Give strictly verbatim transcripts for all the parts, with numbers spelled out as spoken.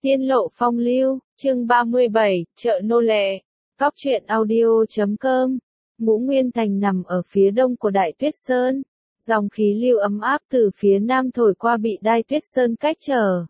Tiên lộ phong lưu, chương ba mươi bảy, chợ nô lệ. Cóc truyện audio chấm com. Ngũ Nguyên Thành nằm ở phía đông của Đại Tuyết Sơn. Dòng khí lưu ấm áp từ phía nam thổi qua bị Đại Tuyết Sơn cách trở,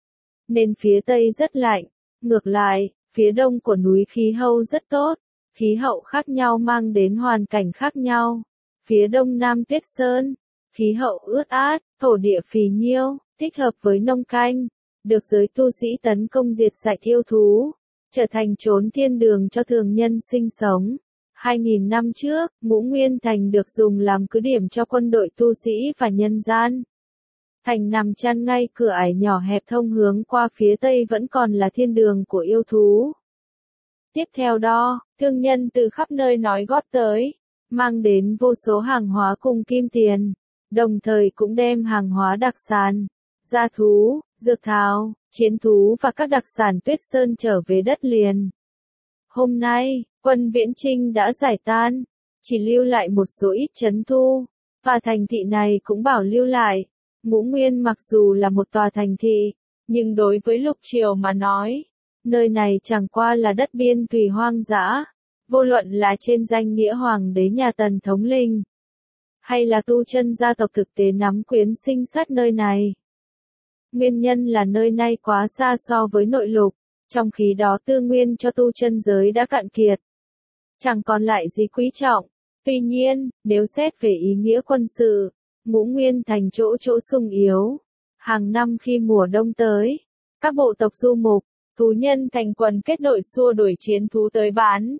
nên phía tây rất lạnh. Ngược lại, phía đông của núi khí hậu rất tốt, khí hậu khác nhau mang đến hoàn cảnh khác nhau. Phía đông nam Tuyết Sơn, khí hậu ướt át, thổ địa phì nhiêu, thích hợp với nông canh, được giới tu sĩ tấn công diệt sạch yêu thú, trở thành chốn thiên đường cho thường nhân sinh sống. Hai nghìn năm trước, Ngũ Nguyên Thành được dùng làm cứ điểm cho quân đội tu sĩ và nhân gian. Thành nằm chăn ngay cửa ải nhỏ hẹp thông hướng qua phía tây vẫn còn là thiên đường của yêu thú. Tiếp theo đó, thương nhân từ khắp nơi nói gót tới, mang đến vô số hàng hóa cùng kim tiền, đồng thời cũng đem hàng hóa đặc sản, gia thú, dược thảo, chiến thú và các đặc sản Tuyết Sơn trở về đất liền. Hôm nay, quân Viễn Chinh đã giải tan, chỉ lưu lại một số ít trấn thu, và thành thị này cũng bảo lưu lại. Ngũ Nguyên mặc dù là một tòa thành thị, nhưng đối với Lục Triều mà nói, nơi này chẳng qua là đất biên thùy hoang dã, vô luận là trên danh nghĩa hoàng đế nhà Tần thống lĩnh, hay là tu chân gia tộc thực tế nắm quyền sinh sát nơi này. Nguyên nhân là nơi này quá xa so với nội lục, trong khi đó tư nguyên cho tu chân giới đã cạn kiệt, chẳng còn lại gì quý trọng. Tuy nhiên, nếu xét về ý nghĩa quân sự, Ngũ Nguyên Thành chỗ chỗ sung yếu. Hàng năm khi mùa đông tới, các bộ tộc du mục, thú nhân thành quần kết đội xua đuổi chiến thú tới bán,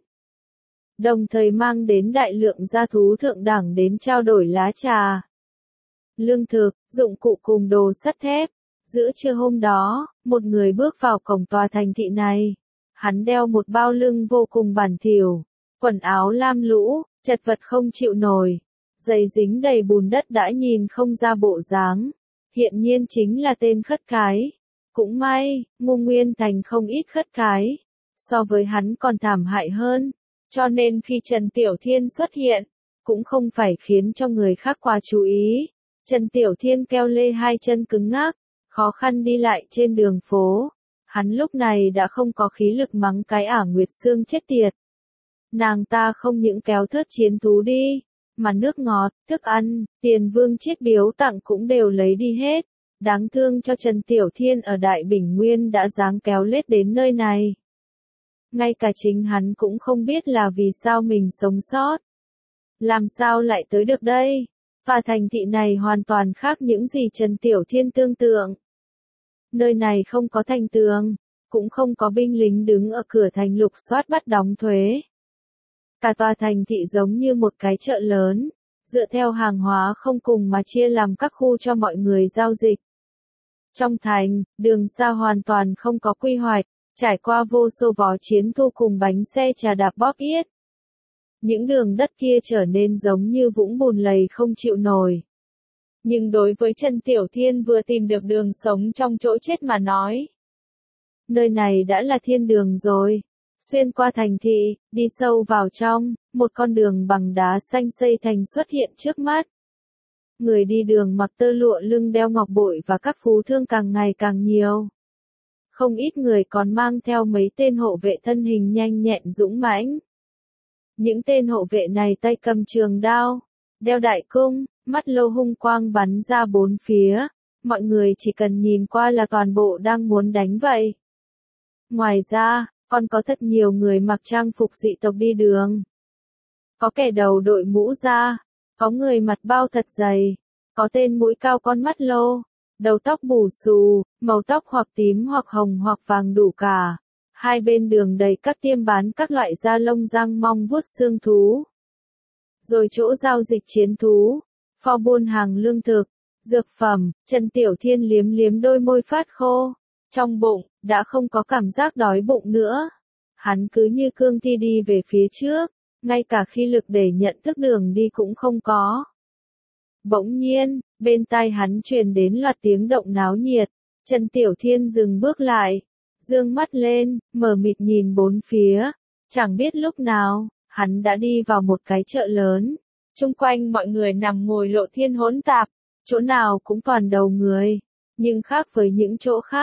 đồng thời mang đến đại lượng gia thú thượng đẳng đến trao đổi lá trà, lương thực, dụng cụ cùng đồ sắt thép. Giữa trưa hôm đó, một người bước vào cổng tòa thành thị này. Hắn đeo một bao lưng vô cùng bẩn thỉu, quần áo lam lũ, chật vật không chịu nổi, giày dính đầy bùn đất đã nhìn không ra bộ dáng. Hiện nhiên chính là tên khất cái. Cũng may, Ngũ Nguyên Thành không ít khất cái, so với hắn còn thảm hại hơn, cho nên khi Trần Tiểu Thiên xuất hiện, cũng không phải khiến cho người khác quá chú ý. Trần Tiểu Thiên keo lê hai chân cứng ngắc, khó khăn đi lại trên đường phố. Hắn lúc này đã không có khí lực mắng cái Ả Nguyệt Sương chết tiệt. Nàng ta không những kéo thớt chiến thú đi, mà nước ngọt, thức ăn, tiền vương chiết biếu tặng cũng đều lấy đi hết. Đáng thương cho Trần Tiểu Thiên ở Đại Bình Nguyên đã dáng kéo lết đến nơi này. Ngay cả chính hắn cũng không biết là vì sao mình sống sót. Làm sao lại tới được đây? Và thành thị này hoàn toàn khác những gì Trần Tiểu Thiên tưởng tượng. Nơi này không có thành tường, cũng không có binh lính đứng ở cửa thành lục soát bắt đóng thuế. Cả tòa thành thị giống như một cái chợ lớn, dựa theo hàng hóa không cùng mà chia làm các khu cho mọi người giao dịch. Trong thành, đường xa hoàn toàn không có quy hoạch, trải qua vô số vó chiến thu cùng bánh xe trà đạp bóp yết. Những đường đất kia trở nên giống như vũng bùn lầy không chịu nổi. Nhưng đối với Trần Tiểu Thiên vừa tìm được đường sống trong chỗ chết mà nói, nơi này đã là thiên đường rồi. Xuyên qua thành thị, đi sâu vào trong, một con đường bằng đá xanh xây thành xuất hiện trước mắt. Người đi đường mặc tơ lụa lưng đeo ngọc bội và các phú thương càng ngày càng nhiều. Không ít người còn mang theo mấy tên hộ vệ thân hình nhanh nhẹn dũng mãnh. Những tên hộ vệ này tay cầm trường đao, đeo đại cung, mắt lô hung quang bắn ra bốn phía. Mọi người chỉ cần nhìn qua là toàn bộ đang muốn đánh vậy. Ngoài ra, còn có thật nhiều người mặc trang phục dị tộc đi đường. Có kẻ đầu đội mũ da, có người mặt bao thật dày, có tên mũi cao con mắt lô, đầu tóc bù xù, màu tóc hoặc tím hoặc hồng hoặc vàng đủ cả. Hai bên đường đầy các tiệm bán các loại da lông răng mong vuốt xương thú. Rồi chỗ giao dịch chiến thú, kho buôn hàng lương thực, dược phẩm. Trần Tiểu Thiên liếm liếm đôi môi phát khô. Trong bụng, đã không có cảm giác đói bụng nữa. Hắn cứ như cương thi đi về phía trước, ngay cả khi lực để nhận thức đường đi cũng không có. Bỗng nhiên, bên tai hắn truyền đến loạt tiếng động náo nhiệt. Trần Tiểu Thiên dừng bước lại, dương mắt lên, mờ mịt nhìn bốn phía. Chẳng biết lúc nào, hắn đã đi vào một cái chợ lớn. Chung quanh mọi người nằm ngồi lộ thiên hỗn tạp, chỗ nào cũng toàn đầu người. Nhưng khác với những chỗ khác,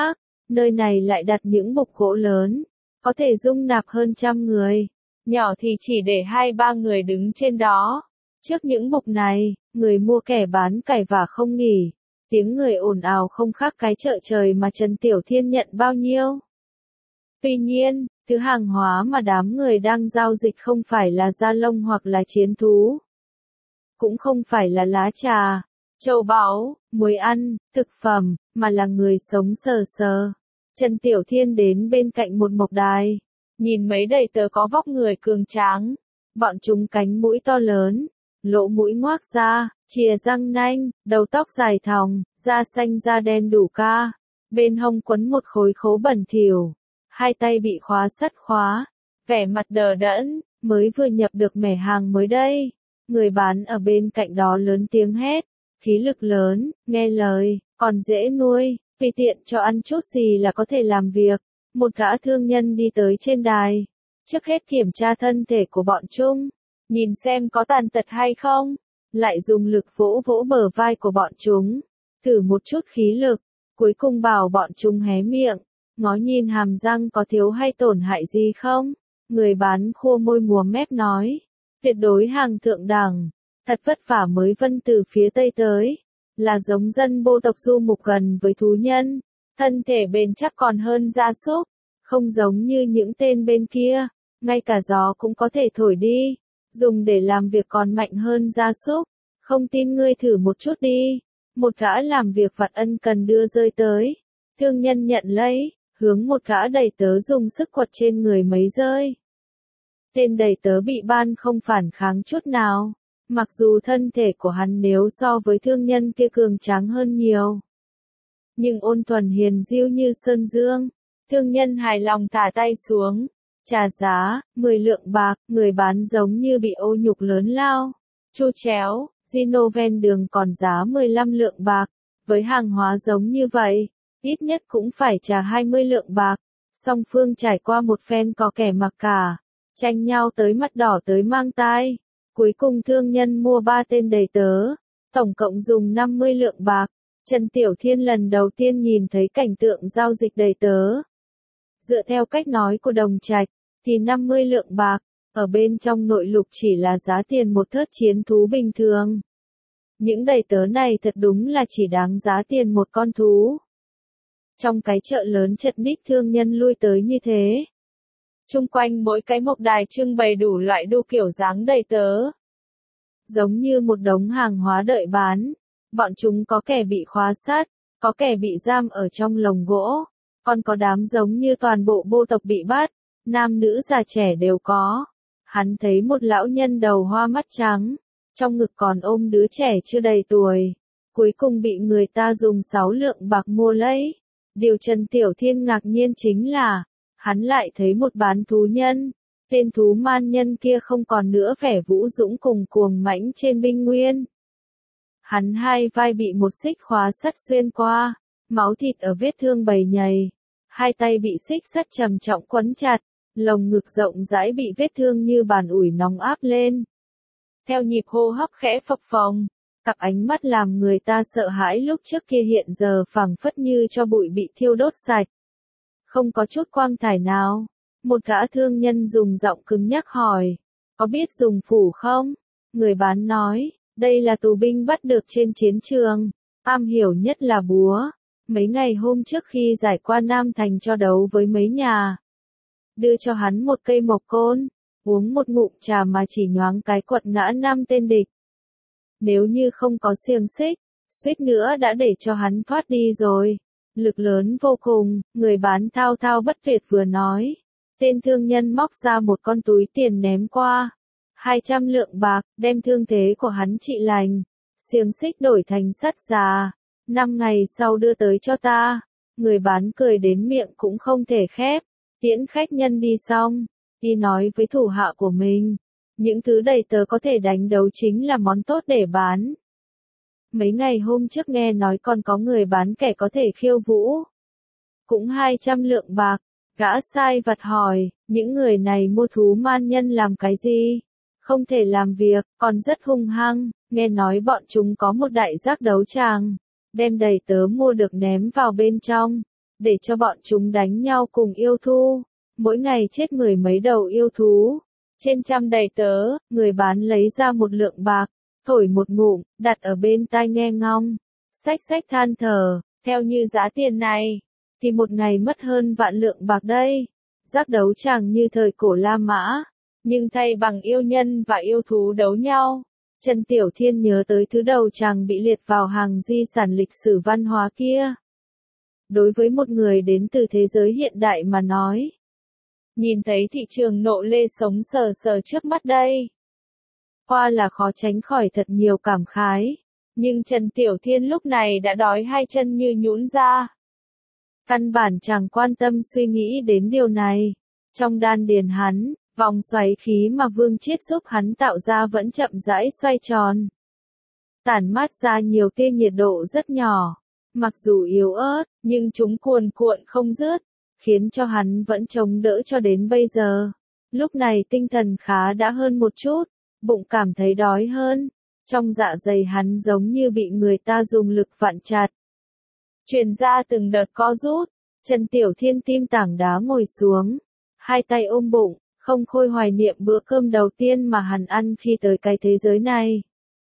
nơi này lại đặt những bục gỗ lớn, có thể dung nạp hơn trăm người, nhỏ thì chỉ để hai ba người đứng trên đó. Trước những bục này, người mua kẻ bán cày vả không nghỉ, tiếng người ồn ào không khác cái chợ trời mà Trần Tiểu Thiên nhận bao nhiêu. Tuy nhiên, thứ hàng hóa mà đám người đang giao dịch không phải là da lông hoặc là chiến thú, cũng không phải là lá trà, châu báu, muối ăn, thực phẩm, mà là người sống sờ sờ. Trần Tiểu Thiên đến bên cạnh một mộc đài, nhìn mấy đầy tớ có vóc người cường tráng, bọn chúng cánh mũi to lớn, lỗ mũi ngoác ra, chìa răng nanh, đầu tóc dài thòng, da xanh da đen đủ ca, bên hông quấn một khối khố bẩn thỉu, hai tay bị khóa sắt khóa, vẻ mặt đờ đẫn, mới vừa nhập được mẻ hàng mới đây. Người bán ở bên cạnh đó lớn tiếng hét, khí lực lớn, nghe lời, còn dễ nuôi, tùy tiện cho ăn chút gì là có thể làm việc. Một gã thương nhân đi tới trên đài, trước hết kiểm tra thân thể của bọn chúng, nhìn xem có tàn tật hay không, lại dùng lực vỗ vỗ bờ vai của bọn chúng, thử một chút khí lực, cuối cùng bảo bọn chúng hé miệng, ngó nhìn hàm răng có thiếu hay tổn hại gì không. Người bán khô môi múa mép nói, tuyệt đối hàng thượng đẳng, thật vất vả mới vân từ phía Tây tới, là giống dân bộ tộc du mục gần với thú nhân, thân thể bền chắc còn hơn gia súc, không giống như những tên bên kia, ngay cả gió cũng có thể thổi đi, dùng để làm việc còn mạnh hơn gia súc, không tin ngươi thử một chút đi. Một gã làm việc vặt ân cần đưa rơi tới, thương nhân nhận lấy, hướng một gã đầy tớ dùng sức quật trên người mấy rơi. Tên đầy tớ bị ban không phản kháng chút nào, mặc dù thân thể của hắn nếu so với thương nhân kia cường tráng hơn nhiều, nhưng ôn thuần hiền diêu như sơn dương. Thương nhân hài lòng thả tay xuống, trả giá, mười lượng bạc, người bán giống như bị ô nhục lớn lao. Chu chéo, Gino ven đường còn giá mười lăm lượng bạc, với hàng hóa giống như vậy, ít nhất cũng phải trả hai mươi lượng bạc. Song phương trải qua một phen có kẻ mặc cả, tranh nhau tới mặt đỏ tới mang tai. Cuối cùng thương nhân mua ba tên đầy tớ, tổng cộng dùng năm mươi lượng bạc. Trần Tiểu Thiên lần đầu tiên nhìn thấy cảnh tượng giao dịch đầy tớ. Dựa theo cách nói của Đồng Trạch, thì năm mươi lượng bạc, ở bên trong nội lục chỉ là giá tiền một thớt chiến thú bình thường. Những đầy tớ này thật đúng là chỉ đáng giá tiền một con thú. Trong cái chợ lớn chật ních thương nhân lui tới như thế. Chung quanh mỗi cái mộc đài trưng bày đủ loại đu kiểu dáng đầy tớ. Giống như một đống hàng hóa đợi bán. Bọn chúng có kẻ bị khóa sát, có kẻ bị giam ở trong lồng gỗ, còn có đám giống như toàn bộ bộ tộc bị bắt, nam nữ già trẻ đều có. Hắn thấy một lão nhân đầu hoa mắt trắng, trong ngực còn ôm đứa trẻ chưa đầy tuổi, cuối cùng bị người ta dùng sáu lượng bạc mua lấy. Điều Trần Tiểu Thiên ngạc nhiên chính là, hắn lại thấy một bán thú nhân, tên thú man nhân kia không còn nữa vẻ vũ dũng cùng cuồng mãnh trên binh nguyên. Hắn hai vai bị một xích khóa sắt xuyên qua, máu thịt ở vết thương bầy nhầy, hai tay bị xích sắt trầm trọng quấn chặt, lồng ngực rộng rãi bị vết thương như bàn ủi nóng áp lên. Theo nhịp hô hấp khẽ phập phồng, cặp ánh mắt làm người ta sợ hãi lúc trước kia hiện giờ phảng phất như cho bụi bị thiêu đốt sạch. Không có chút quang thải nào. Một gã thương nhân dùng giọng cứng nhắc hỏi, có biết dùng phủ không? Người bán nói, đây là tù binh bắt được trên chiến trường, am hiểu nhất là búa. Mấy ngày hôm trước khi giải qua Nam Thành cho đấu với mấy nhà, đưa cho hắn một cây mộc côn, uống một ngụm trà mà chỉ nhoáng cái quật ngã năm tên địch. Nếu như không có xiềng xích, suýt nữa đã để cho hắn thoát đi rồi. Lực lớn vô cùng, người bán thao thao bất tuyệt vừa nói. Tên thương nhân móc ra một con túi tiền ném qua. hai trăm lượng bạc, đem thương thế của hắn trị lành. Xiềng xích đổi thành sắt già. Năm ngày sau đưa tới cho ta. Người bán cười đến miệng cũng không thể khép. Tiễn khách nhân đi xong, đi nói với thủ hạ của mình. Những thứ đầy tớ có thể đánh đấu chính là món tốt để bán. Mấy ngày hôm trước nghe nói còn có người bán kẻ có thể khiêu vũ. Cũng hai trăm lượng bạc. Gã sai vặt hỏi, những người này mua thú man nhân làm cái gì? Không thể làm việc, còn rất hung hăng, nghe nói bọn chúng có một đại giác đấu tràng, đem đầy tớ mua được ném vào bên trong. để cho bọn chúng đánh nhau cùng yêu thú. Mỗi ngày chết mười mấy đầu yêu thú. Trên trăm đầy tớ, người bán lấy ra một lượng bạc, thổi một ngụm, đặt ở bên tai nghe ngóng. Xách xách than thở, theo như giá tiền này, thì một ngày mất hơn vạn lượng bạc đây. Giác đấu chẳng như thời cổ La Mã, nhưng thay bằng yêu nhân và yêu thú đấu nhau. Trần Tiểu Thiên nhớ tới thứ đầu chàng bị liệt vào hàng di sản lịch sử văn hóa kia. Đối với một người đến từ thế giới hiện đại mà nói, nhìn thấy thị trường nộ lê sống sờ sờ trước mắt đây, qua là khó tránh khỏi thật nhiều cảm khái. Nhưng Trần Tiểu Thiên lúc này đã đói hai chân như nhũn ra. Căn bản chẳng quan tâm suy nghĩ đến điều này. Trong đan điền hắn, vòng xoáy khí mà Vương Chiết giúp hắn tạo ra vẫn chậm rãi xoay tròn, tản mát ra nhiều tia nhiệt độ rất nhỏ. Mặc dù yếu ớt, nhưng chúng cuồn cuộn không dứt, khiến cho hắn vẫn chống đỡ cho đến bây giờ. Lúc này tinh thần khá đã hơn một chút, bụng cảm thấy đói hơn. Trong dạ dày hắn giống như bị người ta dùng lực vặn chặt, truyền ra từng đợt co rút. Trần Tiểu Thiên tim tảng đá ngồi xuống, hai tay ôm bụng, không khôi hoài niệm bữa cơm đầu tiên mà hắn ăn khi tới cái thế giới này.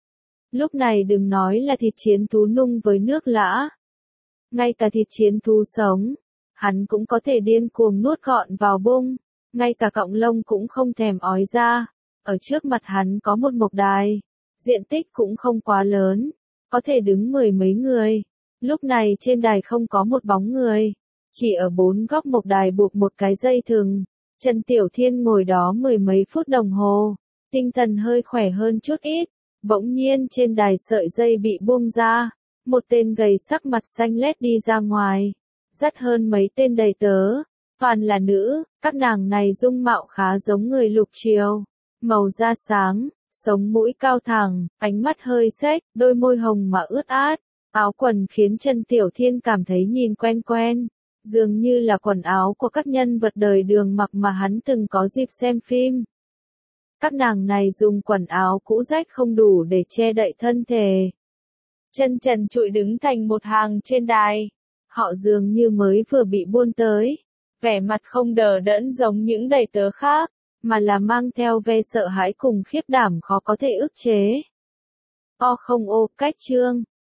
Lúc này đừng nói là thịt chiến thú nung với nước lã, ngay cả thịt chiến thú sống, hắn cũng có thể điên cuồng nuốt gọn vào bụng, ngay cả cọng lông cũng không thèm ói ra. Ở trước mặt hắn có một mộc đài, diện tích cũng không quá lớn, có thể đứng mười mấy người. Lúc này trên đài không có một bóng người, chỉ ở bốn góc mộc đài buộc một cái dây thừng. Trần Tiểu Thiên ngồi đó mười mấy phút đồng hồ, tinh thần hơi khỏe hơn chút ít. Bỗng nhiên trên đài sợi dây bị buông ra, một tên gầy sắc mặt xanh lét đi ra ngoài, dắt hơn mấy tên đầy tớ, toàn là nữ. Các nàng này dung mạo khá giống người lục triều, màu da sáng, sống mũi cao thẳng, ánh mắt hơi xếch, đôi môi hồng mà ướt át. Áo quần khiến Trần Tiểu Thiên cảm thấy nhìn quen quen, dường như là quần áo của các nhân vật đời Đường mặc mà hắn từng có dịp xem phim. Các nàng này dùng quần áo cũ rách không đủ để che đậy thân thể, chân trần trụi đứng thành một hàng trên đài. Họ dường như mới vừa bị buôn tới, vẻ mặt không đờ đẫn giống những đầy tớ khác, mà là mang theo vẻ sợ hãi cùng khiếp đảm khó có thể ức chế. O không ô, cách chương.